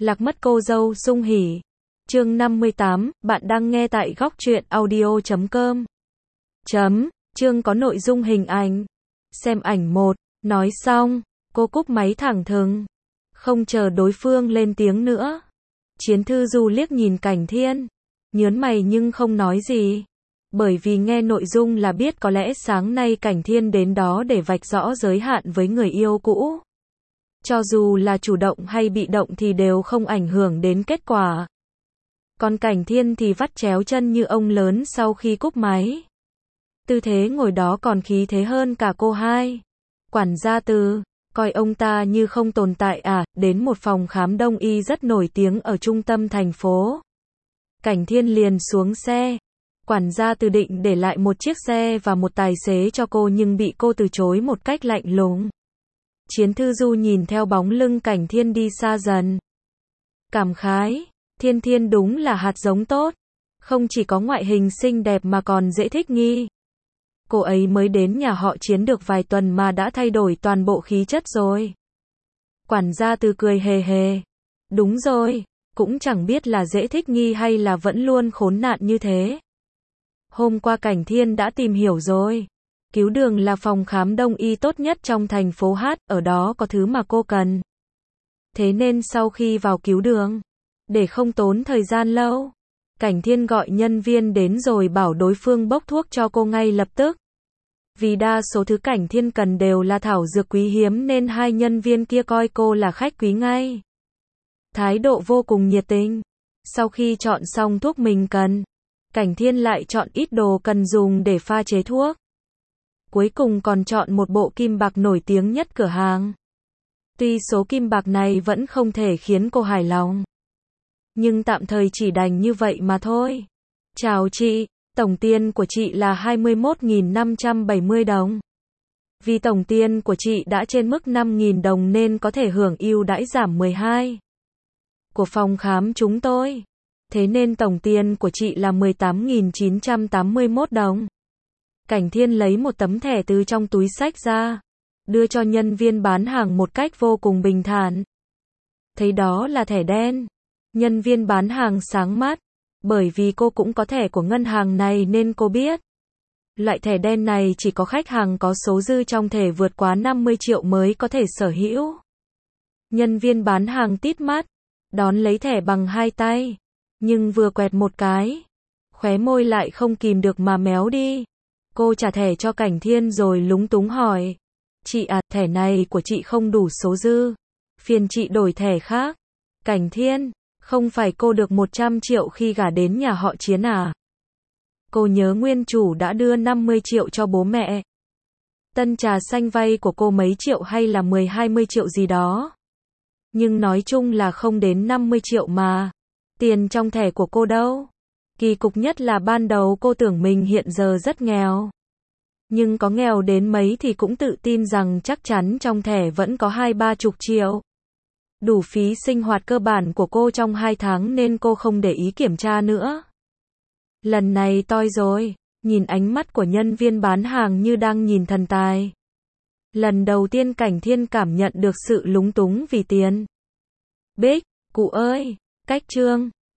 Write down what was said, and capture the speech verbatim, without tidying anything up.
Lạc mất cô dâu sung hỉ. Chương năm mươi tám, bạn đang nghe tại góc truyện audio chấm com. Chấm, chương có nội dung hình ảnh. Xem ảnh một, nói xong, cô cúp máy thẳng thừng. Không chờ đối phương lên tiếng nữa. Chiến Thư Du liếc nhìn Cảnh Thiên, nhớn mày nhưng không nói gì. Bởi vì nghe nội dung là biết có lẽ sáng nay Cảnh Thiên đến đó để vạch rõ giới hạn với người yêu cũ. Cho dù là chủ động hay bị động thì đều không ảnh hưởng đến kết quả. Còn Cảnh Thiên thì vắt chéo chân như ông lớn sau khi cúp máy. Tư thế ngồi đó còn khí thế hơn cả cô hai. Quản gia Từ, coi ông ta như không tồn tại à, đến một phòng khám đông y rất nổi tiếng ở trung tâm thành phố. Cảnh Thiên liền xuống xe. Quản gia Từ định để lại một chiếc xe và một tài xế cho cô nhưng bị cô từ chối một cách lạnh lùng. Chiến Thư Du nhìn theo bóng lưng Cảnh Thiên đi xa dần. Cảm khái, Thiên Thiên đúng là hạt giống tốt. Không chỉ có ngoại hình xinh đẹp mà còn dễ thích nghi. Cô ấy mới đến nhà họ Chiến được vài tuần mà đã thay đổi toàn bộ khí chất rồi. Quản gia Từ cười hề hề. Đúng rồi, cũng chẳng biết là dễ thích nghi hay là vẫn luôn khốn nạn như thế. Hôm qua Cảnh Thiên đã tìm hiểu rồi. Cứu Đường là phòng khám đông y tốt nhất trong thành phố Hát, ở đó có thứ mà cô cần. Thế nên sau khi vào Cứu Đường, để không tốn thời gian lâu, Cảnh Thiên gọi nhân viên đến rồi bảo đối phương bốc thuốc cho cô ngay lập tức. Vì đa số thứ Cảnh Thiên cần đều là thảo dược quý hiếm nên hai nhân viên kia coi cô là khách quý ngay. Thái độ vô cùng nhiệt tình. Sau khi chọn xong thuốc mình cần, Cảnh Thiên lại chọn ít đồ cần dùng để pha chế thuốc. Cuối cùng còn chọn một bộ kim bạc nổi tiếng nhất cửa hàng. Tuy số kim bạc này vẫn không thể khiến cô hài lòng, nhưng tạm thời chỉ đành như vậy mà thôi. Chào chị, tổng tiền của chị là hai mươi mốt nghìn năm trăm bảy mươi đồng. Vì tổng tiền của chị đã trên mức năm nghìn đồng nên có thể hưởng ưu đãi giảm mười hai của phòng khám chúng tôi. Thế nên tổng tiền của chị là mười tám nghìn chín trăm tám mươi mốt đồng. Cảnh Thiên lấy một tấm thẻ từ trong túi xách ra, đưa cho nhân viên bán hàng một cách vô cùng bình thản. Thấy đó là thẻ đen, nhân viên bán hàng sáng mắt, bởi vì cô cũng có thẻ của ngân hàng này nên cô biết. Loại thẻ đen này chỉ có khách hàng có số dư trong thẻ vượt quá năm mươi triệu mới có thể sở hữu. Nhân viên bán hàng tít mắt, đón lấy thẻ bằng hai tay, nhưng vừa quẹt một cái, khóe môi lại không kìm được mà méo đi. Cô trả thẻ cho Cảnh Thiên rồi lúng túng hỏi. Chị à, thẻ này của chị không đủ số dư. Phiền chị đổi thẻ khác. Cảnh Thiên, không phải cô được một trăm triệu khi gả đến nhà họ Chiến à? Cô nhớ nguyên chủ đã đưa năm mươi triệu cho bố mẹ. Tân trà xanh vay của cô mấy triệu hay là mười hai mươi triệu gì đó. Nhưng nói chung là không đến năm mươi triệu mà. Tiền trong thẻ của cô đâu? Kỳ cục nhất là ban đầu cô tưởng mình hiện giờ rất nghèo. Nhưng có nghèo đến mấy thì cũng tự tin rằng chắc chắn trong thẻ vẫn có hai ba chục triệu. Đủ phí sinh hoạt cơ bản của cô trong hai tháng nên cô không để ý kiểm tra nữa. Lần này toi rồi, nhìn ánh mắt của nhân viên bán hàng như đang nhìn thần tài. Lần đầu tiên Cảnh Thiên cảm nhận được sự lúng túng vì tiền. Bích, cụ ơi, cách chương.